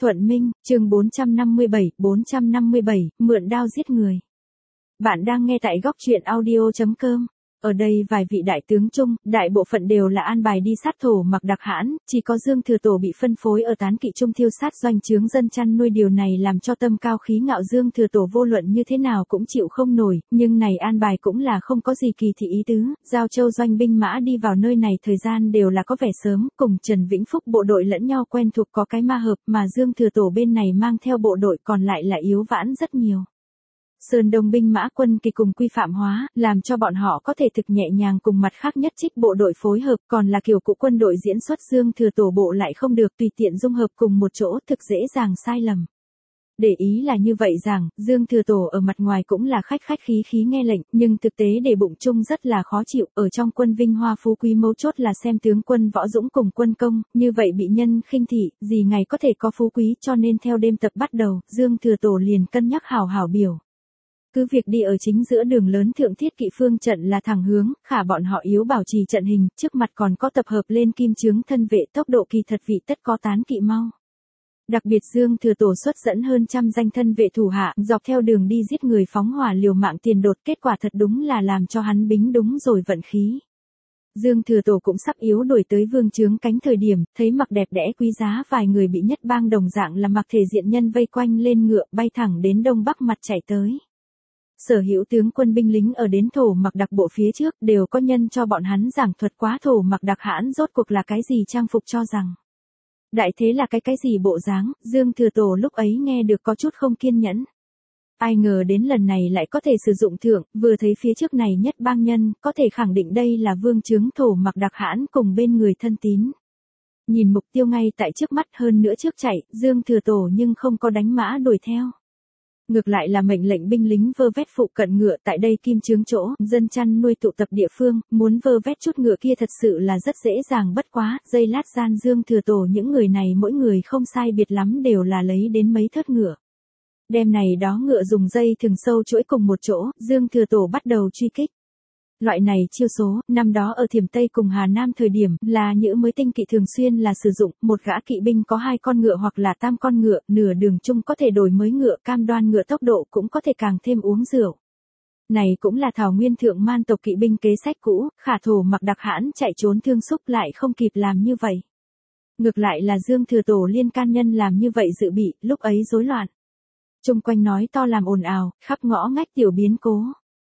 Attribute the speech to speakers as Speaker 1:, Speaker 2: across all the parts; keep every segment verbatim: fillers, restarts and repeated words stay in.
Speaker 1: Thuận Minh, chương bốn trăm năm mươi bảy, bốn trăm năm mươi bảy, mượn đao giết người. Bạn đang nghe tại góc truyện audio chấm com. Ở đây vài vị đại tướng chung, đại bộ phận đều là an bài đi sát thổ mặc đặc hãn, chỉ có Dương Thừa Tổ bị phân phối ở tán kỵ trung thiêu sát doanh trướng dân chăn nuôi, điều này làm cho tâm cao khí ngạo Dương Thừa Tổ vô luận như thế nào cũng chịu không nổi, nhưng này an bài cũng là không có gì kỳ thị ý tứ, Giao Châu doanh binh mã đi vào nơi này thời gian đều là có vẻ sớm, cùng Trần Vĩnh Phúc bộ đội lẫn nhau quen thuộc có cái ma hợp, mà Dương Thừa Tổ bên này mang theo bộ đội còn lại là yếu vãn rất nhiều. Sơn Đông binh mã quân kỳ cùng quy phạm hóa, làm cho bọn họ có thể thực nhẹ nhàng cùng mặt khác nhất trích bộ đội phối hợp, còn là kiểu cũ quân đội diễn xuất Dương Thừa Tổ bộ lại không được tùy tiện dung hợp cùng một chỗ, thực dễ dàng sai lầm. Để ý là như vậy rằng, Dương Thừa Tổ ở mặt ngoài cũng là khách khách khí khí nghe lệnh, nhưng thực tế để bụng chung rất là khó chịu, ở trong quân vinh hoa phú quý mấu chốt là xem tướng quân võ dũng cùng quân công, như vậy bị nhân khinh thị, gì ngày có thể có phú quý, cho nên theo đêm tập bắt đầu, Dương Thừa Tổ liền cân nhắc hảo hảo biểu. Cứ việc đi ở chính giữa đường lớn thượng thiết kỵ phương trận là thẳng hướng, khả bọn họ yếu bảo trì trận hình, trước mặt còn có tập hợp lên kim chướng thân vệ, tốc độ kỳ thật vị tất có tán kỵ mau. Đặc biệt Dương Thừa Tổ xuất dẫn hơn trăm danh thân vệ thủ hạ, dọc theo đường đi giết người phóng hỏa liều mạng tiền đột, kết quả thật đúng là làm cho hắn bính đúng rồi vận khí. Dương Thừa Tổ cũng sắp yếu đuổi tới vương trướng cánh thời điểm, thấy mặc đẹp đẽ quý giá vài người bị nhất bang đồng dạng là mặc thể diện nhân vây quanh lên ngựa, bay thẳng đến đông bắc mặt chạy tới. Sở hữu tướng quân binh lính ở đến thổ mặc đặc bộ phía trước đều có nhân cho bọn hắn giảng thuật quá thổ mặc đặc hãn rốt cuộc là cái gì trang phục, cho rằng đại thế là cái cái gì bộ dáng. Dương Thừa Tổ lúc ấy nghe được có chút không kiên nhẫn. Ai ngờ đến lần này lại có thể sử dụng thượng, vừa thấy phía trước này nhất bang nhân, có thể khẳng định đây là vương trướng thổ mặc đặc hãn cùng bên người thân tín. Nhìn mục tiêu ngay tại trước mắt hơn nữa trước chạy, Dương Thừa Tổ nhưng không có đánh mã đuổi theo. Ngược lại là mệnh lệnh binh lính vơ vét phụ cận ngựa tại đây kim chướng chỗ, dân chăn nuôi tụ tập địa phương, muốn vơ vét chút ngựa kia thật sự là rất dễ dàng, bất quá, giây lát gian Dương Thừa Tổ những người này mỗi người không sai biệt lắm đều là lấy đến mấy thớt ngựa. Đêm này đó ngựa dùng dây thừng sâu chuỗi cùng một chỗ, Dương Thừa Tổ bắt đầu truy kích. Loại này chiêu số, năm đó ở Thiểm Tây cùng Hà Nam thời điểm, là những mới tinh kỵ thường xuyên là sử dụng, một gã kỵ binh có hai con ngựa hoặc là tam con ngựa, nửa đường chung có thể đổi mới ngựa, cam đoan ngựa tốc độ cũng có thể càng thêm uống rượu. Này cũng là thảo nguyên thượng man tộc kỵ binh kế sách cũ, khả thổ mặc đặc hãn chạy trốn thương xúc lại không kịp làm như vậy. Ngược lại là Dương Thừa Tổ liên can nhân làm như vậy dự bị, lúc ấy rối loạn. Chung quanh nói to làm ồn ào, khắp ngõ ngách tiểu biến cố.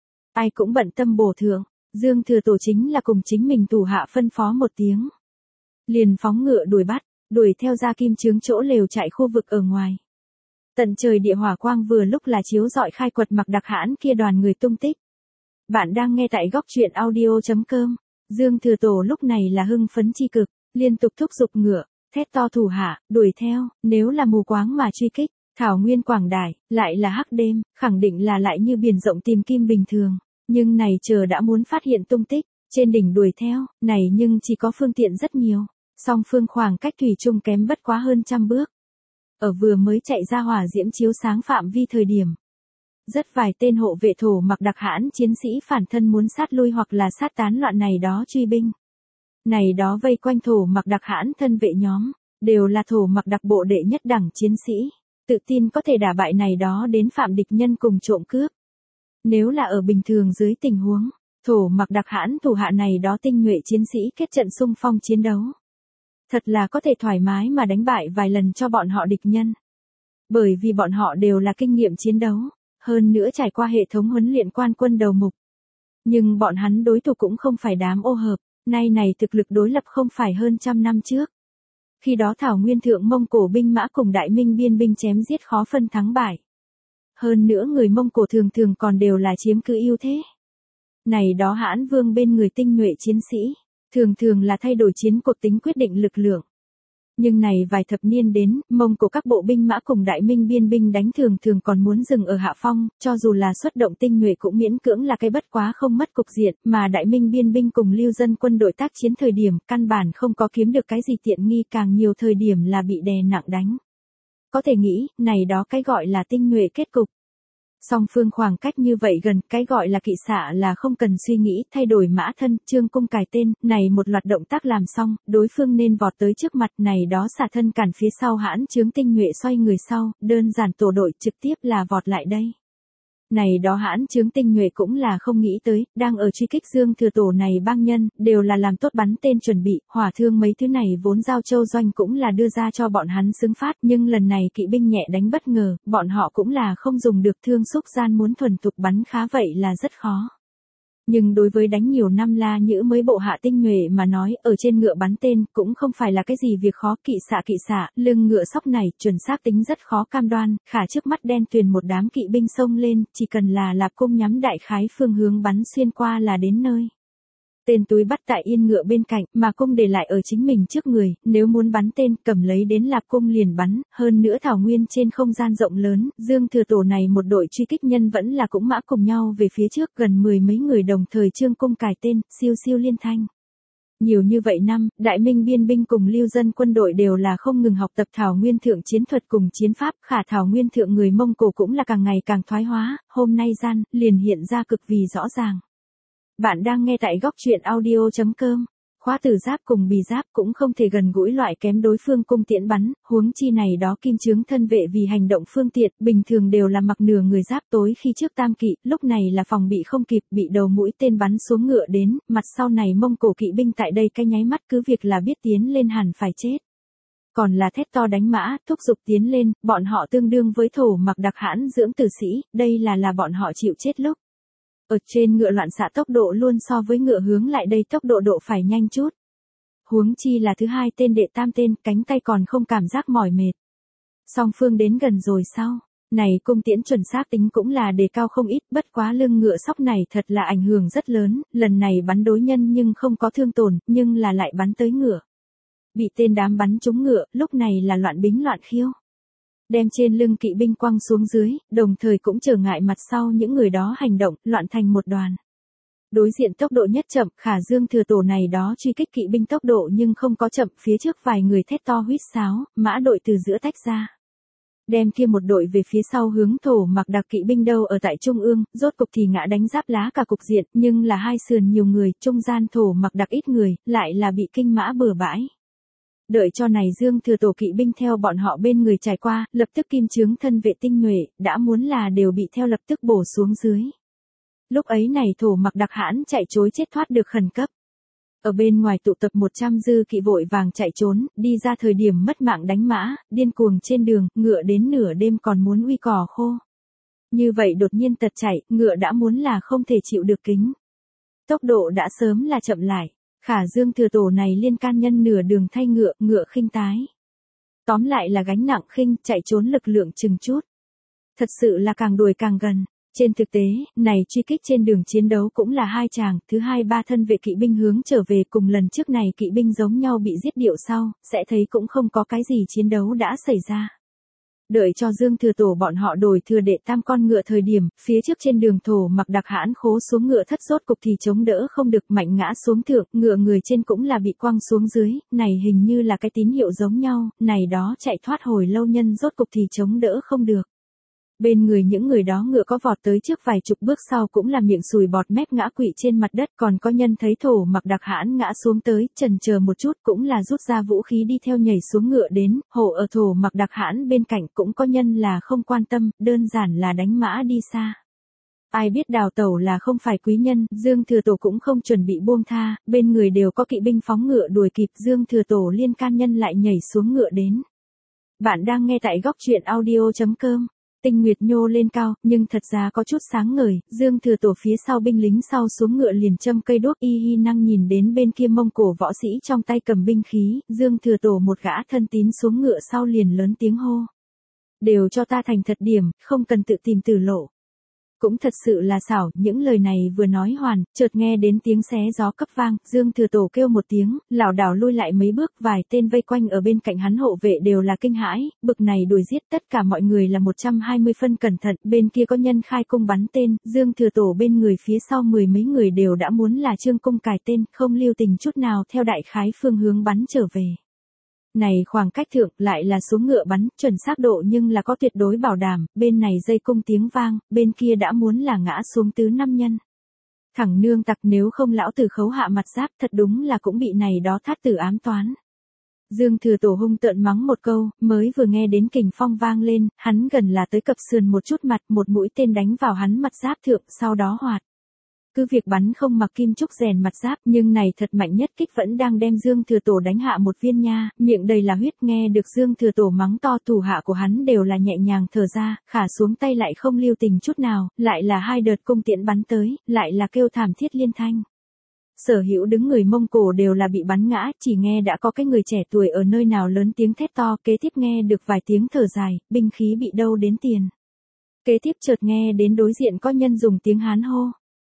Speaker 1: Ai cũng bận tâm bổ thượng, Dương Thừa Tổ chính là cùng chính mình thủ hạ phân phó một tiếng. Liền phóng ngựa đuổi bắt, đuổi theo ra kim chướng chỗ lều chạy khu vực ở ngoài. Tận trời địa hỏa quang vừa lúc là chiếu rọi khai quật mặc đặc hãn kia đoàn người tung tích. Bạn đang nghe tại góc truyện audio chấm com. Dương Thừa Tổ lúc này là hưng phấn chi cực, liên tục thúc giục ngựa, thét to thủ hạ, đuổi theo, nếu là mù quáng mà truy kích. Thảo nguyên quảng đại, lại là hắc đêm, khẳng định là lại như biển rộng tìm kim bình thường. Nhưng này chờ đã muốn phát hiện tung tích, trên đỉnh đuổi theo, này nhưng chỉ có phương tiện rất nhiều. Song phương khoảng cách thủy chung kém bất quá hơn trăm bước. Ở vừa mới chạy ra hỏa diễm chiếu sáng phạm vi thời điểm. Rất vài tên hộ vệ thổ mặc đặc hãn chiến sĩ phản thân muốn sát lui hoặc là sát tán loạn này đó truy binh. Này đó vây quanh thổ mặc đặc hãn thân vệ nhóm, đều là thổ mặc đặc bộ đệ nhất đẳng chiến sĩ. Tự tin có thể đả bại này đó đến phạm địch nhân cùng trộm cướp. Nếu là ở bình thường dưới tình huống, thổ mặc đặc hãn thủ hạ này đó tinh nhuệ chiến sĩ kết trận xung phong chiến đấu. Thật là có thể thoải mái mà đánh bại vài lần cho bọn họ địch nhân. Bởi vì bọn họ đều là kinh nghiệm chiến đấu, hơn nữa trải qua hệ thống huấn luyện quan quân đầu mục. Nhưng bọn hắn đối thủ cũng không phải đám ô hợp, nay này thực lực đối lập không phải hơn trăm năm trước. Khi đó thảo nguyên thượng Mông Cổ binh mã cùng Đại Minh biên binh chém giết khó phân thắng bại. Hơn nữa người Mông Cổ thường thường còn đều là chiếm cứ ưu thế. Này đó hãn vương bên người tinh nhuệ chiến sĩ, thường thường là thay đổi chiến cuộc tính quyết định lực lượng. Nhưng này vài thập niên đến, Mông Cổ các bộ binh mã cùng Đại Minh biên binh đánh thường thường còn muốn dừng ở hạ phong, cho dù là xuất động tinh nhuệ cũng miễn cưỡng là cái bất quá không mất cục diện, mà Đại Minh biên binh cùng lưu dân quân đội tác chiến thời điểm, căn bản không có kiếm được cái gì tiện nghi, càng nhiều thời điểm là bị đè nặng đánh. Có thể nghĩ, này đó cái gọi là tinh nhuệ kết cục. Song phương khoảng cách như vậy gần, cái gọi là kỵ xạ là không cần suy nghĩ, thay đổi mã thân, trương cung cài tên, này một loạt động tác làm xong, đối phương nên vọt tới trước mặt, này đó xả thân cản phía sau hãn chướng tinh nhuệ xoay người sau, đơn giản tổ đội trực tiếp là vọt lại đây. Này đó hãn chướng tinh nhuệ cũng là không nghĩ tới, đang ở truy kích Dương Thừa Tổ này bang nhân, đều là làm tốt bắn tên chuẩn bị, hỏa thương mấy thứ này vốn giao châu doanh cũng là đưa ra cho bọn hắn xứng phát, nhưng lần này kỵ binh nhẹ đánh bất ngờ, bọn họ cũng là không dùng được thương xúc gian muốn thuần thục bắn khá vậy là rất khó. Nhưng đối với đánh nhiều năm La Nhữ mới bộ hạ tinh nhuệ mà nói, ở trên ngựa bắn tên cũng không phải là cái gì việc khó, kỵ xạ kỵ xạ, lưng ngựa sóc này chuẩn xác tính rất khó cam đoan, khả trước mắt đen tuyền một đám kỵ binh xông lên, chỉ cần là lạp cung nhắm đại khái phương hướng bắn xuyên qua là đến nơi. Tên túi bắt tại yên ngựa bên cạnh, mà cung để lại ở chính mình trước người, nếu muốn bắn tên, cầm lấy đến lạp cung liền bắn, hơn nữa thảo nguyên trên không gian rộng lớn, Dương Thừa Tổ này một đội truy kích nhân vẫn là cũng mã cùng nhau về phía trước, gần mười mấy người đồng thời trương cung cài tên, siêu siêu liên thanh. Nhiều như vậy năm, Đại Minh biên binh cùng lưu dân quân đội đều là không ngừng học tập thảo nguyên thượng chiến thuật cùng chiến pháp, khả thảo nguyên thượng người Mông Cổ cũng là càng ngày càng thoái hóa, hôm nay gian, liền hiện ra cực vì rõ ràng. Bạn đang nghe tại góc truyện audio chấm com. Khóa tử giáp cùng bì giáp cũng không thể gần gũi loại kém đối phương cung tiễn bắn, huống chi này đó kim chướng thân vệ vì hành động phương tiện, bình thường đều là mặc nửa người giáp tối khi trước tam kỵ, lúc này là phòng bị không kịp, bị đầu mũi tên bắn xuống ngựa đến, mặt sau này Mông Cổ kỵ binh tại đây cái nháy mắt cứ việc là biết tiến lên hẳn phải chết. Còn là thét to đánh mã, thúc giục tiến lên, bọn họ tương đương với thổ mặc đặc hãn dưỡng tử sĩ, đây là là bọn họ chịu chết lúc. Ở trên ngựa loạn xạ tốc độ luôn so với ngựa hướng lại đây tốc độ độ phải nhanh chút. Huống chi là thứ hai tên đệ tam tên, cánh tay còn không cảm giác mỏi mệt. Song phương đến gần rồi sao? Này cung tiễn chuẩn xác tính cũng là đề cao không ít, bất quá lưng ngựa sóc này thật là ảnh hưởng rất lớn, lần này bắn đối nhân nhưng không có thương tổn, nhưng là lại bắn tới ngựa. Bị tên đám bắn trúng ngựa, lúc này là loạn bính loạn khiêu. Đem trên lưng kỵ binh quăng xuống dưới, đồng thời cũng trở ngại mặt sau những người đó hành động, loạn thành một đoàn. Đối diện tốc độ nhất chậm, khả Dương Thừa Tổ này đó truy kích kỵ binh tốc độ nhưng không có chậm, phía trước vài người thét to huýt sáo, mã đội từ giữa tách ra. Đem kia một đội về phía sau hướng thổ mặc đặc kỵ binh đâu ở tại trung ương, rốt cục thì ngã đánh giáp lá cả cục diện, nhưng là hai sườn nhiều người, trung gian thổ mặc đặc ít người, lại là bị kinh mã bừa bãi. Đợi cho này Dương Thừa Tổ kỵ binh theo bọn họ bên người trải qua, lập tức kim chướng thân vệ tinh nhuệ, đã muốn là đều bị theo lập tức bổ xuống dưới. Lúc ấy này thổ mặc đặc hãn chạy trối chết thoát được khẩn cấp. Ở bên ngoài tụ tập một trăm dư kỵ vội vàng chạy trốn, đi ra thời điểm mất mạng đánh mã, điên cuồng trên đường, ngựa đến nửa đêm còn muốn uy cỏ khô. Như vậy đột nhiên tật chạy, ngựa đã muốn là không thể chịu được kính. Tốc độ đã sớm là chậm lại. Khả Dương Thừa Tổ này liên can nhân nửa đường thay ngựa, ngựa khinh tái. Tóm lại là gánh nặng khinh, chạy trốn lực lượng chừng chút. Thật sự là càng đuổi càng gần. Trên thực tế, này truy kích trên đường chiến đấu cũng là hai chàng, thứ hai ba thân vệ kỵ binh hướng trở về cùng lần trước này kỵ binh giống nhau bị giết điệu sau, sẽ thấy cũng không có cái gì chiến đấu đã xảy ra. Đợi cho Dương Thừa Tổ bọn họ đổi thừa đệ tam con ngựa thời điểm, phía trước trên đường thổ mặc đặc hãn khố xuống ngựa thất rốt cục thì chống đỡ không được mạnh ngã xuống thượng, ngựa người trên cũng là bị quăng xuống dưới, này hình như là cái tín hiệu giống nhau, này đó chạy thoát hồi lâu nhân rốt cục thì chống đỡ không được. Bên người những người đó ngựa có vọt tới trước vài chục bước sau cũng là miệng sùi bọt mép ngã quỵ trên mặt đất, còn có nhân thấy thổ mặc đặc hãn ngã xuống tới, chần chờ một chút cũng là rút ra vũ khí đi theo nhảy xuống ngựa đến, hộ ở thổ mặc đặc hãn bên cạnh cũng có nhân là không quan tâm, đơn giản là đánh mã đi xa. Ai biết đào tẩu là không phải quý nhân, Dương Thừa Tổ cũng không chuẩn bị buông tha, bên người đều có kỵ binh phóng ngựa đuổi kịp, Dương Thừa Tổ liên can nhân lại nhảy xuống ngựa đến. Bạn đang nghe tại góc truyện audio chấm com. Tinh nguyệt nhô lên cao, nhưng thật ra có chút sáng ngời, Dương Thừa Tổ phía sau binh lính sau xuống ngựa liền châm cây đuốc, y hi năng nhìn đến bên kia Mông Cổ võ sĩ trong tay cầm binh khí, Dương Thừa Tổ một gã thân tín xuống ngựa sau liền lớn tiếng hô. Đều cho ta thành thật điểm, không cần tự tìm tử lộ. Cũng thật sự là xảo, những lời này vừa nói hoàn, chợt nghe đến tiếng xé gió cấp vang, Dương Thừa Tổ kêu một tiếng, lảo đảo lui lại mấy bước, vài tên vây quanh ở bên cạnh hắn hộ vệ đều là kinh hãi, bực này đuổi giết tất cả mọi người là một trăm hai mươi phân cẩn thận, bên kia có nhân khai cung bắn tên, Dương Thừa Tổ bên người phía sau mười mấy người đều đã muốn là trương cung cài tên, không lưu tình chút nào theo đại khái phương hướng bắn trở về. Này khoảng cách thượng lại là xuống ngựa bắn, chuẩn xác độ nhưng là có tuyệt đối bảo đảm, bên này dây cung tiếng vang, bên kia đã muốn là ngã xuống tứ năm nhân. Thẳng nương tặc nếu không lão tử khấu hạ mặt giáp thật đúng là cũng bị này đó thát tử ám toán. Dương Thừa Tổ hung tợn mắng một câu, mới vừa nghe đến kình phong vang lên, hắn gần là tới cập sườn một chút mặt, một mũi tên đánh vào hắn mặt giáp thượng, sau đó hoạt. Cứ việc bắn không mặc kim trúc rèn mặt giáp, nhưng này thật mạnh nhất kích vẫn đang đem Dương Thừa Tổ đánh hạ một viên nha, miệng đầy là huyết, nghe được Dương Thừa Tổ mắng to, thủ hạ của hắn đều là nhẹ nhàng thở ra, khả xuống tay lại không lưu tình chút nào, lại là hai đợt cung tiễn bắn tới, lại là kêu thảm thiết liên thanh. Sở hữu đứng người Mông Cổ đều là bị bắn ngã, chỉ nghe đã có cái người trẻ tuổi ở nơi nào lớn tiếng thét to, kế tiếp nghe được vài tiếng thở dài, binh khí bị đâu đến tiền. Kế tiếp chợt nghe đến đối diện có nhân dùng tiếng Hán hô.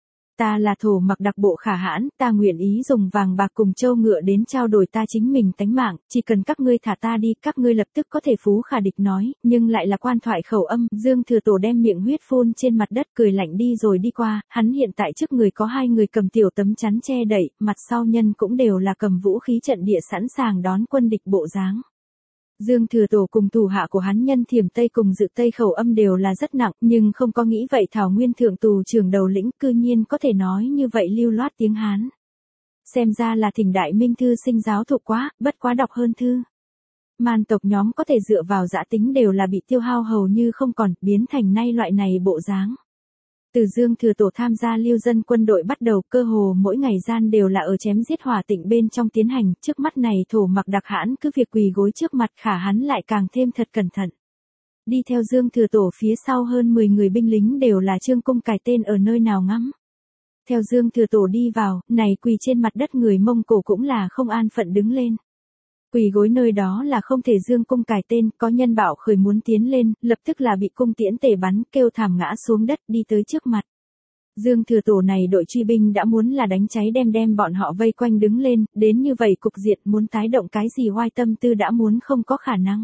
Speaker 1: Ta là thổ mặc đặc bộ khả hãn, ta nguyện ý dùng vàng bạc cùng châu ngựa đến trao đổi ta chính mình tánh mạng, chỉ cần các ngươi thả ta đi, các ngươi lập tức có thể phú khả địch nói, nhưng lại là quan thoại khẩu âm, Dương Thừa Tổ đem miệng huyết phun trên mặt đất cười lạnh đi rồi đi qua, hắn hiện tại trước người có hai người cầm tiểu tấm chắn che đậy, mặt sau nhân cũng đều là cầm vũ khí trận địa sẵn sàng đón quân địch bộ dáng. Dương Thừa Tổ cùng thủ hạ của hắn nhân Thiểm Tây cùng Dự Tây khẩu âm đều là rất nặng, nhưng không có nghĩ vậy Thảo Nguyên thượng tù trưởng đầu lĩnh cư nhiên có thể nói như vậy lưu loát tiếng Hán. Xem ra là Thỉnh Đại Minh thư sinh giáo thụ quá, bất quá đọc hơn thư. Man tộc nhóm có thể dựa vào dã tính đều là bị tiêu hao hầu như không còn, biến thành nay loại này bộ dáng. Từ Dương Thừa Tổ tham gia lưu dân quân đội bắt đầu, cơ hồ mỗi ngày gian đều là ở chém giết hỏa tịnh bên trong tiến hành, trước mắt này thổ mặc đặc hãn cứ việc quỳ gối trước mặt, khả hắn lại càng thêm thật cẩn thận. Đi theo Dương Thừa Tổ phía sau hơn mười người binh lính đều là trương cung cài tên ở nơi nào ngắm. Theo Dương Thừa Tổ đi vào, này quỳ trên mặt đất người Mông Cổ cũng là không an phận đứng lên. Quỳ gối nơi đó là không thể dương cung cài tên, có nhân bảo khởi muốn tiến lên, lập tức là bị cung tiễn tể bắn, kêu thảm ngã xuống đất đi tới trước mặt. Dương Thừa Tổ này đội truy binh đã muốn là đánh cháy đem đem bọn họ vây quanh đứng lên, đến như vậy cục diện muốn tái động cái gì hoai tâm tư đã muốn không có khả năng.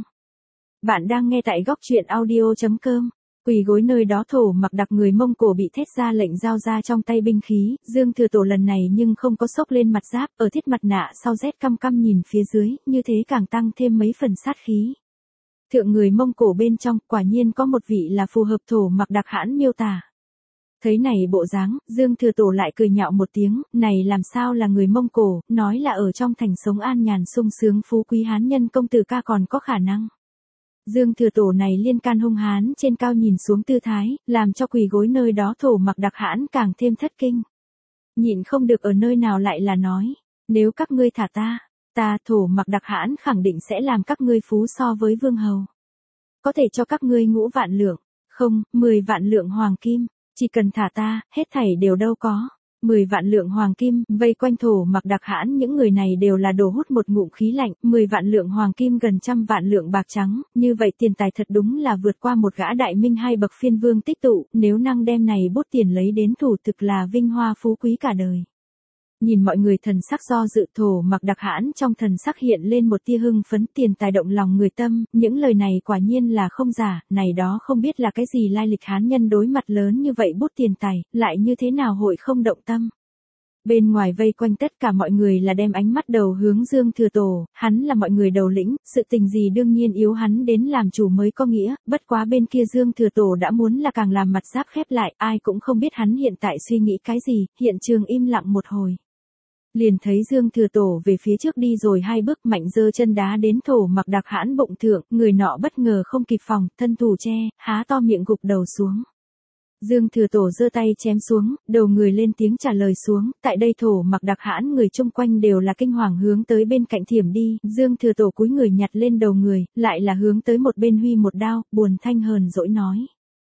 Speaker 1: Bạn đang nghe tại góc truyện audio chấm com. Quỳ gối nơi đó thổ mặc đặc người Mông Cổ bị thét ra lệnh giao ra trong tay binh khí, Dương Thừa Tổ lần này nhưng không có xốc lên mặt giáp, ở thiết mặt nạ sau rét căm căm nhìn phía dưới, như thế càng tăng thêm mấy phần sát khí. Thượng người Mông Cổ bên trong, quả nhiên có một vị là phù hợp thổ mặc đặc hãn miêu tả. Thấy này bộ dáng, Dương Thừa Tổ lại cười nhạo một tiếng, này làm sao là người Mông Cổ, nói là ở trong thành sống an nhàn sung sướng phú quý hán nhân công tử ca còn có khả năng. Dương Thừa Tổ này liên can hung hán trên cao nhìn xuống tư thái, làm cho quỳ gối nơi đó thổ mặc đặc hãn càng thêm thất kinh. Nhịn không được ở nơi nào lại là nói, nếu các ngươi thả ta, ta thổ mặc đặc hãn khẳng định sẽ làm các ngươi phú so với vương hầu. Có thể cho các ngươi ngũ vạn lượng, không, mười vạn lượng hoàng kim, chỉ cần thả ta, hết thảy đều đâu có. mười vạn lượng hoàng kim, vây quanh thổ mặc đặc hãn những người này đều là đồ hút một ngụm khí lạnh, mười vạn lượng hoàng kim gần trăm vạn lượng bạc trắng, như vậy tiền tài thật đúng là vượt qua một gã đại minh hai bậc phiên vương tích tụ, nếu năng đem này bút tiền lấy đến thủ thực là vinh hoa phú quý cả đời. Nhìn mọi người thần sắc do dự thổ mặc đặc hãn trong thần sắc hiện lên một tia hưng phấn tiền tài động lòng người tâm, những lời này quả nhiên là không giả, này đó không biết là cái gì lai lịch hán nhân đối mặt lớn như vậy bút tiền tài, lại như thế nào hội không động tâm. Bên ngoài vây quanh tất cả mọi người là đem ánh mắt đầu hướng Dương Thừa Tổ, hắn là mọi người đầu lĩnh, sự tình gì đương nhiên yếu hắn đến làm chủ mới có nghĩa, bất quá bên kia Dương Thừa Tổ đã muốn là càng làm mặt giáp khép lại, ai cũng không biết hắn hiện tại suy nghĩ cái gì, hiện trường im lặng một hồi. Liền thấy Dương Thừa Tổ về phía trước đi rồi hai bước mạnh giơ chân đá đến thổ mặc đặc hãn bụng thượng, người nọ bất ngờ không kịp phòng, thân thủ che, há to miệng gục đầu xuống. Dương Thừa Tổ giơ tay chém xuống, đầu người lên tiếng trả lời xuống, tại đây thổ mặc đặc hãn người chung quanh đều là kinh hoàng hướng tới bên cạnh Thiểm đi, Dương Thừa Tổ cúi người nhặt lên đầu người, lại là hướng tới một bên huy một đao, buồn thanh hờn dỗi nói.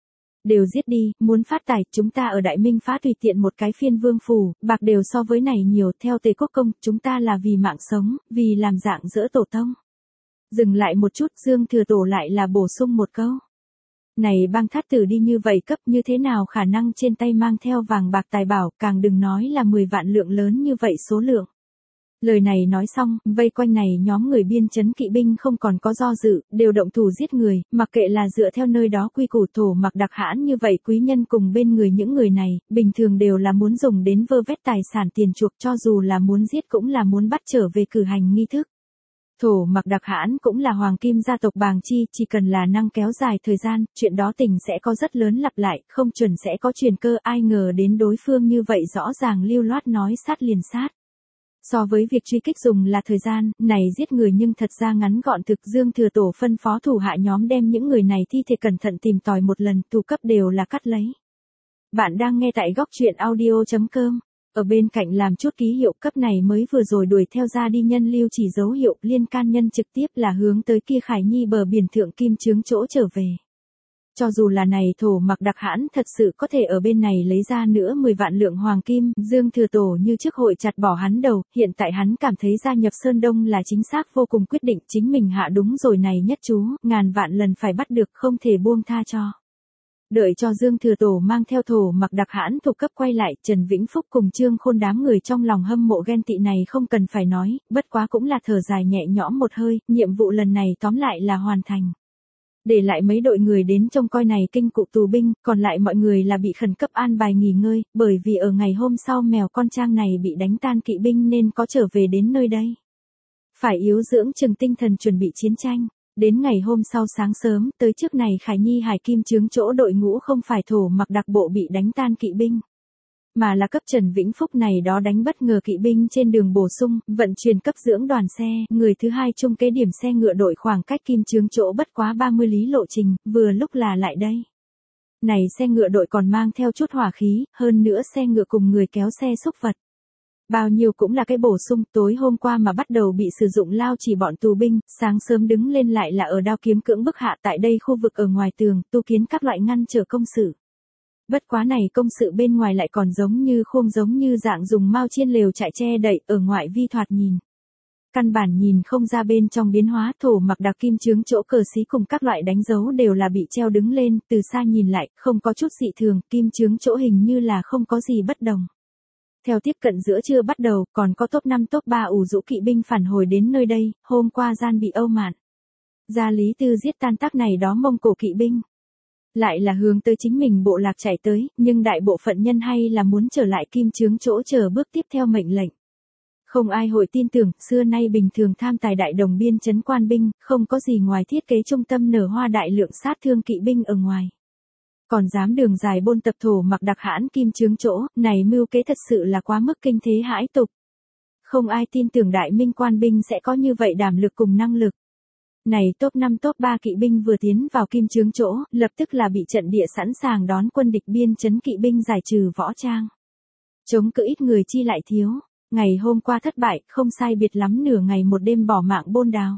Speaker 1: Đều giết đi, muốn phát tài, chúng ta ở Đại Minh phá tùy tiện một cái phiên vương phủ, bạc đều so với này nhiều, theo Tề Quốc công, chúng ta là vì mạng sống, vì làm dạng dỡ tổ tông. Dừng lại một chút, Dương Thừa Tổ lại là bổ sung một câu. Này bang thát tử đi như vậy cấp như thế nào khả năng trên tay mang theo vàng bạc tài bảo, càng đừng nói là mười vạn lượng lớn như vậy số lượng. Lời này nói xong, vây quanh này nhóm người biên chấn kỵ binh không còn có do dự, đều động thủ giết người, mặc kệ là dựa theo nơi đó quy củ thổ mặc đặc hãn như vậy quý nhân cùng bên người những người này, bình thường đều là muốn dùng đến vơ vét tài sản tiền chuộc cho dù là muốn giết cũng là muốn bắt trở về cử hành nghi thức. Thổ Mặc Đặc Hãn cũng là hoàng kim gia tộc Bàng Chi, chỉ cần là năng kéo dài thời gian, chuyện đó tình sẽ có rất lớn lặp lại, không chuẩn sẽ có truyền cơ, ai ngờ đến đối phương như vậy rõ ràng lưu loát nói sát liền sát. So với việc truy kích dùng là thời gian, này giết người nhưng thật ra ngắn gọn thực. Dương Thừa Tổ phân phó thủ hạ nhóm đem những người này thi thể cẩn thận tìm tòi một lần, thủ cấp đều là cắt lấy. Bạn đang nghe tại góc truyện audio.com. Ở bên cạnh làm chút ký hiệu, cấp này mới vừa rồi đuổi theo ra đi nhân lưu chỉ dấu hiệu liên can nhân trực tiếp là hướng tới kia Khải Nhi bờ biển thượng kim chướng chỗ trở về. Cho dù là này Thổ Mặc Đặc Hãn thật sự có thể ở bên này lấy ra nữa mười vạn lượng hoàng kim, Dương Thừa Tổ như trước hội chặt bỏ hắn đầu, hiện tại hắn cảm thấy gia nhập Sơn Đông là chính xác vô cùng quyết định, chính mình hạ đúng rồi này nhất chú, ngàn vạn lần phải bắt được, không thể buông tha cho. Đợi cho Dương Thừa Tổ mang theo Thổ Mặc Đặc Hãn thuộc cấp quay lại, Trần Vĩnh Phúc cùng Trương Khôn đám người trong lòng hâm mộ ghen tị này không cần phải nói, bất quá cũng là thở dài nhẹ nhõm một hơi, nhiệm vụ lần này tóm lại là hoàn thành. Để lại mấy đội người đến trông coi này kinh cụ tù binh, còn lại mọi người là bị khẩn cấp an bài nghỉ ngơi, bởi vì ở ngày hôm sau mèo con trang này bị đánh tan kỵ binh nên có trở về đến nơi đây. Phải yếu dưỡng chừng tinh thần chuẩn bị chiến tranh. Đến ngày hôm sau sáng sớm, tới trước này Khải Nhi Hải Kim chướng chỗ đội ngũ không phải Thổ Mặc Đặc bộ bị đánh tan kỵ binh, mà là cấp Trần Vĩnh Phúc này đó đánh bất ngờ kỵ binh trên đường bổ sung, vận chuyển cấp dưỡng đoàn xe, người thứ hai chung kế điểm xe ngựa đội khoảng cách kim chướng chỗ bất quá ba mươi lý lộ trình, vừa lúc là lại đây. Này xe ngựa đội còn mang theo chút hỏa khí, hơn nữa xe ngựa cùng người kéo xe xúc vật. Bao nhiêu cũng là cái bổ sung, tối hôm qua mà bắt đầu bị sử dụng lao chỉ bọn tù binh, sáng sớm đứng lên lại là ở đao kiếm cưỡng bức hạ tại đây khu vực ở ngoài tường, tu kiến các loại ngăn trở công sự. Bất quá này công sự bên ngoài lại còn giống như khung giống như dạng dùng mao chiên lều trại che đậy, ở ngoại vi thoạt nhìn. Căn bản nhìn không ra bên trong biến hóa. Thổ Mặc Đặc kim chướng chỗ cờ xí cùng các loại đánh dấu đều là bị treo đứng lên, từ xa nhìn lại, không có chút dị thường, kim chướng chỗ hình như là không có gì bất đồng. Theo tiếp cận giữa trưa bắt đầu, còn có top năm top ba ủ rũ kỵ binh phản hồi đến nơi đây, hôm qua gian bị Âu Mạn Gia Lý Tư giết tan tác này đó Mông Cổ kỵ binh. Lại là hướng tới chính mình bộ lạc chạy tới, nhưng đại bộ phận nhân hay là muốn trở lại kim chướng chỗ chờ bước tiếp theo mệnh lệnh. Không ai hội tin tưởng, xưa nay bình thường tham tài đại đồng biên trấn quan binh, không có gì ngoài thiết kế trung tâm nở hoa đại lượng sát thương kỵ binh ở ngoài. Còn dám đường dài bôn tập Thổ Mặc Đặc Hãn kim chướng chỗ, này mưu kế thật sự là quá mức kinh thế hãi tục. Không ai tin tưởng đại minh quan binh sẽ có như vậy đảm lực cùng năng lực. Này top năm top ba kỵ binh vừa tiến vào kim chướng chỗ, lập tức là bị trận địa sẵn sàng đón quân địch biên trấn kỵ binh giải trừ võ trang. Chống cự ít người chi lại thiếu, ngày hôm qua thất bại, không sai biệt lắm nửa ngày một đêm bỏ mạng bôn đào.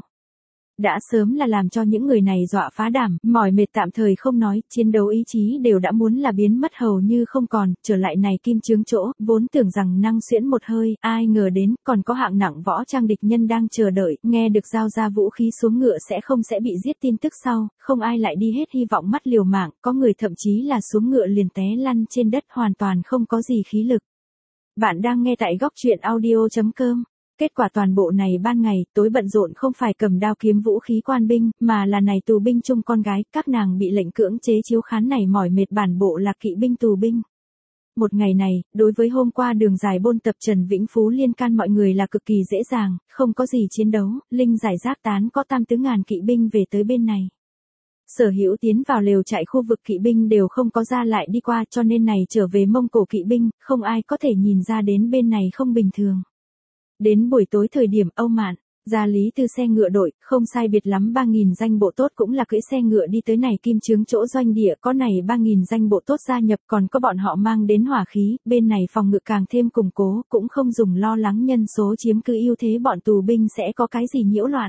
Speaker 1: Đã sớm là làm cho những người này dọa phá đảm, mỏi mệt tạm thời không nói, chiến đấu ý chí đều đã muốn là biến mất hầu như không còn, trở lại này kim chướng chỗ, vốn tưởng rằng năng xuyễn một hơi, ai ngờ đến, còn có hạng nặng võ trang địch nhân đang chờ đợi, nghe được giao ra vũ khí xuống ngựa sẽ không sẽ bị giết tin tức sau, không ai lại đi hết hy vọng mắt liều mạng, có người thậm chí là xuống ngựa liền té lăn trên đất hoàn toàn không có gì khí lực. Bạn đang nghe tại góc truyện audio.com. Kết quả toàn bộ này ban ngày, tối bận rộn không phải cầm đao kiếm vũ khí quan binh, mà là này tù binh chung con gái, các nàng bị lệnh cưỡng chế chiếu khán này mỏi mệt bản bộ là kỵ binh tù binh. Một ngày này, đối với hôm qua đường dài bôn tập Trần Vĩnh Phú liên can mọi người là cực kỳ dễ dàng, không có gì chiến đấu, linh giải rác tán có tam tứ ngàn kỵ binh về tới bên này. Sở hữu tiến vào lều trại khu vực kỵ binh đều không có ra lại đi qua, cho nên này trở về Mông Cổ kỵ binh, không ai có thể nhìn ra đến bên này không bình thường. Đến buổi tối thời điểm Âu Mạn Gia Lý Tư xe ngựa đội, không sai biệt lắm ba nghìn danh bộ tốt cũng là cưỡi xe ngựa đi tới này kim chướng chỗ doanh địa, có này ba nghìn danh bộ tốt gia nhập, còn có bọn họ mang đến hỏa khí, bên này phòng ngự càng thêm củng cố, cũng không dùng lo lắng nhân số chiếm cứ ưu thế bọn tù binh sẽ có cái gì nhiễu loạn.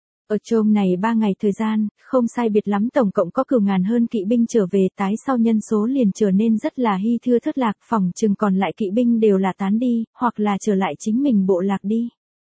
Speaker 1: Ở trôm này ba ngày thời gian, không sai biệt lắm tổng cộng có cửu ngàn hơn kỵ binh trở về, tái sau nhân số liền trở nên rất là hy thưa thất lạc, phòng chừng còn lại kỵ binh đều là tán đi, hoặc là trở lại chính mình bộ lạc đi.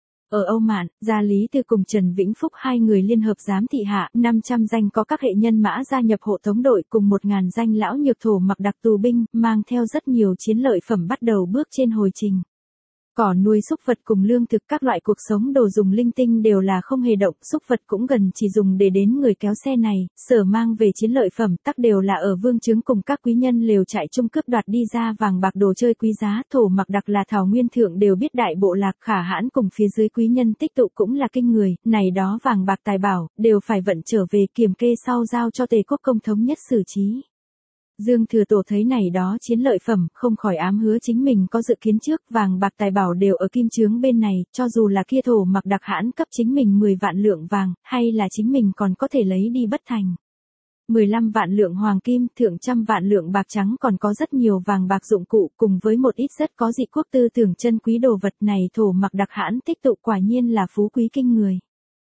Speaker 1: Ở Âu Mạn, Gia Lý Tư cùng Trần Vĩnh Phúc hai người liên hợp giám thị hạ, năm trăm danh có các hệ nhân mã gia nhập hộ tống đội cùng một nghìn danh lão nhược Thổ Mặc Đặc tù binh, mang theo rất nhiều chiến lợi phẩm bắt đầu bước trên hồi trình. Cỏ nuôi súc vật cùng lương thực các loại cuộc sống đồ dùng linh tinh đều là không hề động, súc vật cũng gần chỉ dùng để đến người kéo xe này, sở mang về chiến lợi phẩm tắc đều là ở vương trướng cùng các quý nhân lều trại chung cướp đoạt đi ra vàng bạc đồ chơi quý giá. Thổ mặc đặc là Thảo Nguyên Thượng đều biết đại bộ lạc Khả Hãn cùng phía dưới quý nhân tích tụ cũng là kinh người, này đó vàng bạc tài bảo, đều phải vận trở về kiểm kê sau giao cho Tề quốc công thống nhất xử trí. Dương Thừa Tổ thấy này đó chiến lợi phẩm, không khỏi ám hứa chính mình có dự kiến trước, vàng bạc tài bảo đều ở kim chướng bên này, cho dù là kia Thổ mặc đặc hãn cấp chính mình mười vạn lượng vàng, hay là chính mình còn có thể lấy đi bất thành. mười lăm vạn lượng hoàng kim, thượng trăm vạn lượng bạc trắng, còn có rất nhiều vàng bạc dụng cụ, cùng với một ít rất có dị quốc tư tưởng chân quý đồ vật này. Thổ mặc đặc hãn tích tụ quả nhiên là phú quý kinh người.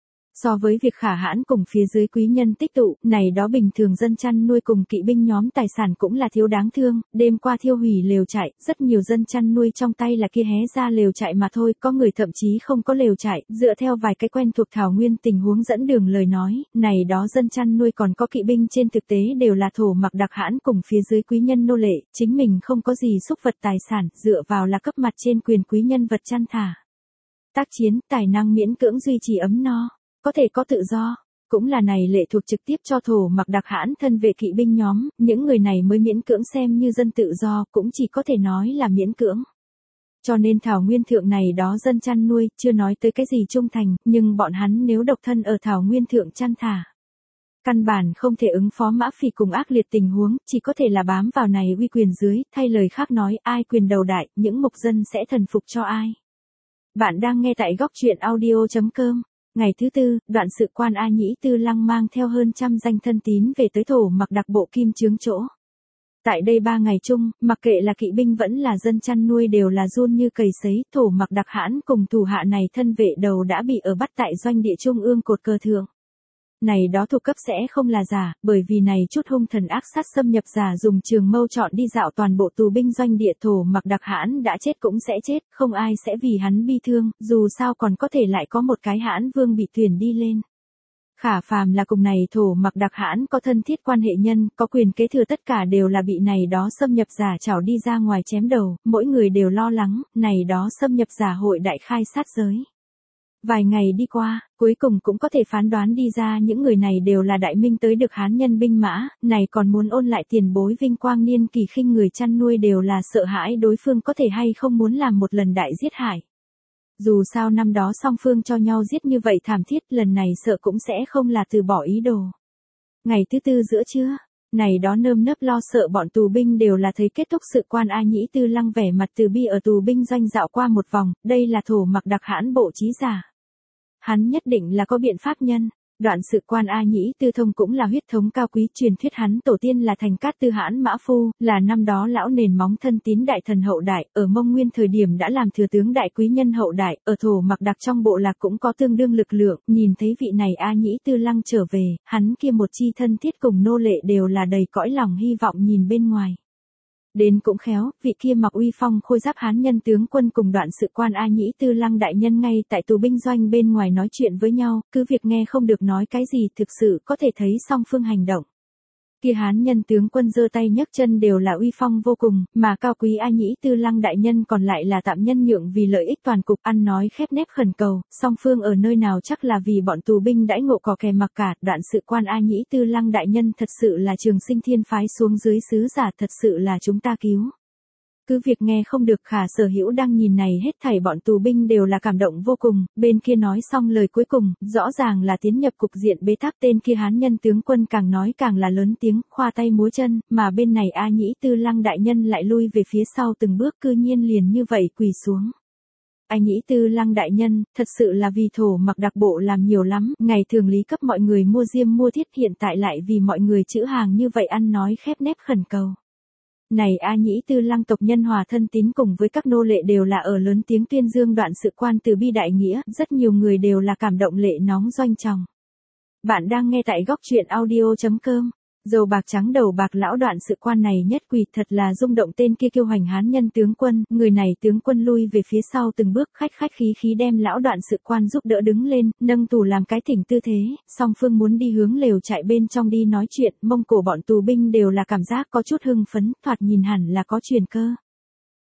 Speaker 1: So với việc Khả Hãn cùng phía dưới quý nhân tích tụ, này đó bình thường dân chăn nuôi cùng kỵ binh nhóm tài sản cũng là thiếu đáng thương, đêm qua thiêu hủy lều trại, rất nhiều dân chăn nuôi trong tay là kia hé ra lều trại mà thôi, có người thậm chí không có lều trại, dựa theo vài cái quen thuộc Thảo Nguyên tình huống dẫn đường lời nói, này đó dân chăn nuôi còn có kỵ binh trên thực tế đều là Thổ mặc đặc hãn cùng phía dưới quý nhân nô lệ, chính mình không có gì xúc vật tài sản, dựa vào là cấp mặt trên quyền quý nhân vật chăn thả. Tác chiến, tài năng miễn cưỡng duy trì ấm no. Có thể có tự do, cũng là này lệ thuộc trực tiếp cho Thổ mặc đặc hãn thân vệ kỵ binh nhóm, những người này mới miễn cưỡng xem như dân tự do, cũng chỉ có thể nói là miễn cưỡng. Cho nên Thảo Nguyên Thượng này đó dân chăn nuôi, chưa nói tới cái gì trung thành, nhưng bọn hắn nếu độc thân ở Thảo Nguyên Thượng chăn thả. Căn bản không thể ứng phó mã phỉ cùng ác liệt tình huống, chỉ có thể là bám vào này uy quyền dưới, thay lời khác nói, ai quyền đầu đại, những mục dân sẽ thần phục cho ai. Bạn đang nghe tại góc truyện audio chấm com. Ngày thứ tư, đoạn sự quan A Nhĩ Tư Lăng mang theo hơn trăm danh thân tín về tới Thổ mặc đặc bộ kim chướng chỗ. Tại đây ba ngày chung, mặc kệ là kỵ binh vẫn là dân chăn nuôi đều là run như cầy sấy. Thổ mặc đặc hãn cùng thủ hạ này thân vệ đầu đã bị ở bắt tại doanh địa trung ương cột cờ thượng. Này đó thuộc cấp sẽ không là giả, bởi vì này chút hung thần ác sát xâm nhập giả dùng trường mâu chọn đi dạo toàn bộ tù binh doanh địa. Thổ mặc đặc hãn đã chết cũng sẽ chết, không ai sẽ vì hắn bi thương, dù sao còn có thể lại có một cái hãn vương bị tuyển đi lên. Khả phàm là cùng này Thổ mặc đặc hãn có thân thiết quan hệ nhân, có quyền kế thừa tất cả đều là bị này đó xâm nhập giả chảo đi ra ngoài chém đầu, mỗi người đều lo lắng, này đó xâm nhập giả hội đại khai sát giới. Vài ngày đi qua, cuối cùng cũng có thể phán đoán đi ra những người này đều là đại minh tới được hán nhân binh mã, này còn muốn ôn lại tiền bối vinh quang niên kỳ khinh người chăn nuôi đều là sợ hãi đối phương có thể hay không muốn làm một lần đại giết hại. Dù sao năm đó song phương cho nhau giết như vậy thảm thiết, lần này sợ cũng sẽ không là từ bỏ ý đồ. Ngày thứ tư giữa trưa, này đó nơm nớp lo sợ bọn tù binh đều là thấy kết thúc sự quan A Nhĩ Tư Lăng vẻ mặt từ bi ở tù binh doanh dạo qua một vòng, đây là Thổ mặc đặc hãn bộ trí giả. Hắn nhất định là có biện pháp nhân. Đoạn sự quan A Nhĩ Tư Thông cũng là huyết thống cao quý, truyền thuyết hắn tổ tiên là Thành Cát Tư Hãn Mã Phu, là năm đó lão nền móng thân tín đại thần hậu đại, ở Mông Nguyên thời điểm đã làm thừa tướng đại quý nhân hậu đại, ở Thổ mặc đặc trong bộ lạc cũng có tương đương lực lượng, nhìn thấy vị này A Nhĩ Tư Lăng trở về, hắn kia một chi thân thiết cùng nô lệ đều là đầy cõi lòng hy vọng nhìn bên ngoài. Đến cũng khéo, vị kia mặc uy phong khôi giáp hán nhân tướng quân cùng đoạn sự quan A Nhĩ Tư Lăng đại nhân ngay tại tù binh doanh bên ngoài nói chuyện với nhau, cứ việc nghe không được nói cái gì thực sự có thể thấy song phương hành động. Kia hán nhân tướng quân giơ tay nhấc chân đều là uy phong vô cùng, mà cao quý A Nhĩ Tư Lăng đại nhân còn lại là tạm nhân nhượng vì lợi ích toàn cục, ăn nói khép nép khẩn cầu, song phương ở nơi nào chắc là vì bọn tù binh đãi ngộ cò kè mặc cả. Đoạn sự quan A Nhĩ Tư Lăng đại nhân thật sự là Trường Sinh Thiên phái xuống dưới sứ giả, thật sự là chúng ta cứu. Cứ việc nghe không được, Khả Sở Hữu đang nhìn này hết thảy bọn tù binh đều là cảm động vô cùng, bên kia nói xong lời cuối cùng, rõ ràng là tiến nhập cục diện bế tắc, tên kia hán nhân tướng quân càng nói càng là lớn tiếng, khoa tay múa chân, mà bên này A Nhĩ Tư Lăng đại nhân lại lui về phía sau từng bước, cư nhiên liền như vậy quỳ xuống. A Nhĩ Tư Lăng đại nhân, thật sự là vì Thổ mặc đặc bộ làm nhiều lắm, ngày thường lý cấp mọi người mua diêm mua thiết, hiện tại lại vì mọi người chữ hàng như vậy ăn nói khép nép khẩn cầu. Này A Nhĩ Tư Lăng tộc nhân hòa thân tín cùng với các nô lệ đều là ở lớn tiếng tuyên dương đoạn sự quan từ bi đại nghĩa, rất nhiều người đều là cảm động lệ nóng doanh tròng. Bạn đang nghe tại góc truyện audio chấm com. Dầu bạc trắng đầu bạc lão đoạn sự quan này nhất quỳ, thật là rung động tên kia kiêu hành hán nhân tướng quân, người này tướng quân lui về phía sau từng bước, khách khách khí khí đem lão đoạn sự quan giúp đỡ đứng lên, nâng tù làm cái thỉnh tư thế, song phương muốn đi hướng lều trại bên trong đi nói chuyện, Mông Cổ bọn tù binh đều là cảm giác có chút hưng phấn, thoạt nhìn hẳn là có truyền cơ.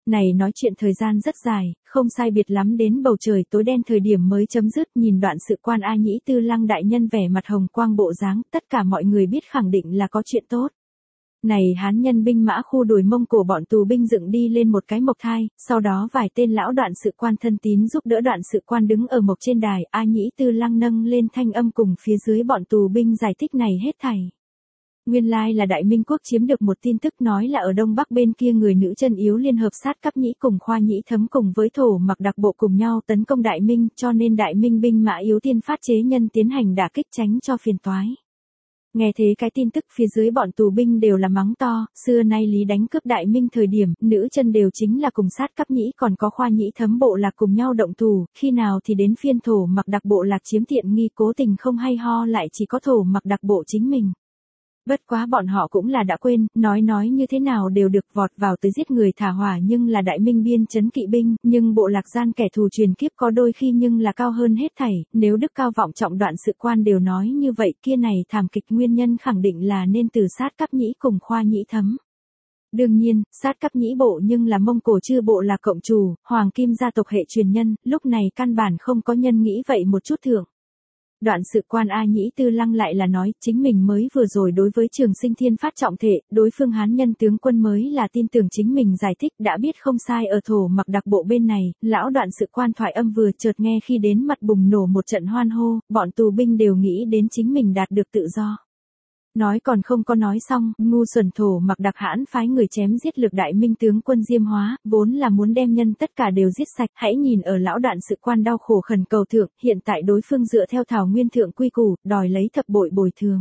Speaker 1: Này nói chuyện thời gian rất dài, không sai biệt lắm đến bầu trời tối đen thời điểm mới chấm dứt, nhìn đoạn sự quan A Nhĩ Tư Lăng đại nhân vẻ mặt hồng quang bộ dáng, tất cả mọi người biết khẳng định là có chuyện tốt. Này Hán nhân binh mã khu đuổi Mông Cổ bọn tù binh dựng đi lên một cái mộc thai, sau đó vài tên lão đoạn sự quan thân tín giúp đỡ đoạn sự quan đứng ở mộc trên đài, A Nhĩ Tư Lăng nâng lên thanh âm cùng phía dưới bọn tù binh giải thích này hết thảy. Nguyên lai là Đại Minh quốc chiếm được một tin tức nói là ở Đông Bắc bên kia người nữ chân yếu liên hợp sát Cấp Nhĩ cùng Khoa Nhĩ Thấm cùng với Thổ Mặc đặc bộ cùng nhau tấn công Đại Minh, cho nên Đại Minh binh mã yếu tiên phát chế nhân tiến hành đả kích tránh cho phiền toái. Nghe thế cái tin tức phía dưới bọn tù binh đều là mắng to, xưa nay lý đánh cướp Đại Minh thời điểm, nữ chân đều chính là cùng sát Cấp Nhĩ còn có Khoa Nhĩ Thấm bộ lạc cùng nhau động thủ, khi nào thì đến phiên Thổ Mặc đặc bộ lạc chiếm tiện nghi, cố tình không hay ho lại chỉ có Thổ Mặc đặc bộ chính mình. Bất quá bọn họ cũng là đã quên, nói nói như thế nào đều được, vọt vào tới giết người thả hỏa nhưng là Đại Minh biên trấn kỵ binh, nhưng bộ lạc gian kẻ thù truyền kiếp có đôi khi nhưng là cao hơn hết thảy, nếu đức cao vọng trọng đoạn sự quan đều nói như vậy kia này thảm kịch nguyên nhân khẳng định là nên từ sát Cấp Nhĩ cùng Khoa Nhĩ Thấm. Đương nhiên, sát Cấp Nhĩ bộ nhưng là Mông Cổ chư bộ là cộng chủ, hoàng kim gia tộc hệ truyền nhân, lúc này căn bản không có nhân nghĩ vậy một chút thưởng. Đoạn sự quan A Nhĩ Tư Lăng lại là nói, chính mình mới vừa rồi đối với Trường Sinh Thiên phát trọng thể, đối phương Hán nhân tướng quân mới là tin tưởng chính mình giải thích, đã biết không sai ở Thổ Mặc đặc bộ bên này, lão đoạn sự quan thoại âm vừa chợt nghe khi đến mặt bùng nổ một trận hoan hô, bọn tù binh đều nghĩ đến chính mình đạt được tự do. Nói còn không có nói xong, ngu xuẩn Thổ Mặc đặc hãn phái người chém giết lực Đại Minh tướng quân Diêm Hóa, vốn là muốn đem nhân tất cả đều giết sạch, hãy nhìn ở lão đoạn sự quan đau khổ khẩn cầu thượng, hiện tại đối phương dựa theo thảo nguyên thượng quy củ, đòi lấy thập bội bồi thường.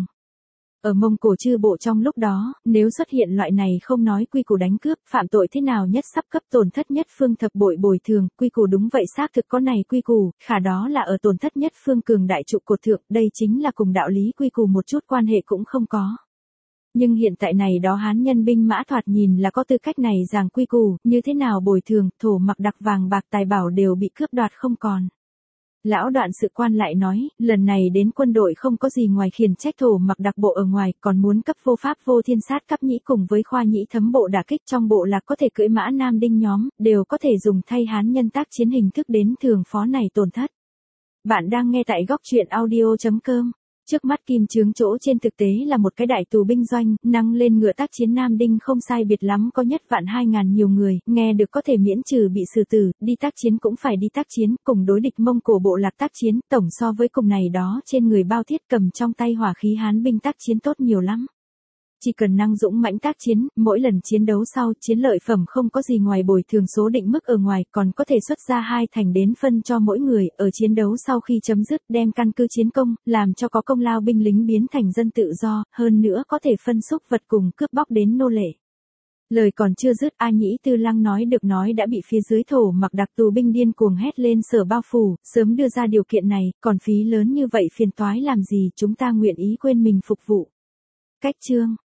Speaker 1: Ở Mông Cổ chư bộ trong lúc đó, nếu xuất hiện loại này không nói quy củ đánh cướp, phạm tội thế nào nhất sắp cấp tổn thất nhất phương thập bội bồi thường, quy củ đúng vậy xác thực có này quy củ, khả đó là ở tổn thất nhất phương cường đại trụ cột thượng, đây chính là cùng đạo lý quy củ một chút quan hệ cũng không có. Nhưng hiện tại này đó Hán nhân binh mã thoạt nhìn là có tư cách này giảng quy củ, như thế nào bồi thường, Thổ Mặc đặc vàng bạc tài bảo đều bị cướp đoạt không còn. Lão đoạn sự quan lại nói, lần này đến quân đội không có gì ngoài khiển trách Thổ Mặc đặc bộ ở ngoài, còn muốn cấp vô pháp vô thiên sát Cấp Nhĩ cùng với Khoa Nhĩ Thấm bộ đả kích trong bộ lạc có thể cưỡi mã nam đinh nhóm, đều có thể dùng thay Hán nhân tác chiến hình thức đến thường phó này tổn thất. Bạn đang nghe tại góc truyện audio chấm com. Trước mắt kim chướng chỗ trên thực tế là một cái đại tù binh doanh, năng lên ngựa tác chiến Nam Đinh không sai biệt lắm có nhất vạn hai ngàn nhiều người, nghe được có thể miễn trừ bị xử tử, đi tác chiến cũng phải đi tác chiến, cùng đối địch Mông Cổ bộ lạc tác chiến, tổng so với cùng này đó trên người bao thiết cầm trong tay hỏa khí Hán binh tác chiến tốt nhiều lắm. Chỉ cần năng dũng mãnh tác chiến, mỗi lần chiến đấu sau, chiến lợi phẩm không có gì ngoài bồi thường số định mức ở ngoài, còn có thể xuất ra hai thành đến phân cho mỗi người, ở chiến đấu sau khi chấm dứt đem căn cứ chiến công, làm cho có công lao binh lính biến thành dân tự do, hơn nữa có thể phân xúc vật cùng cướp bóc đến nô lệ. Lời còn chưa dứt, A Nhĩ Tư Lăng nói được nói đã bị phía dưới Thổ Mặc đặc tù binh điên cuồng hét lên sở bao phủ, sớm đưa ra điều kiện này, còn phí lớn như vậy phiền toái làm gì, chúng ta nguyện ý quên mình phục vụ. Cách chương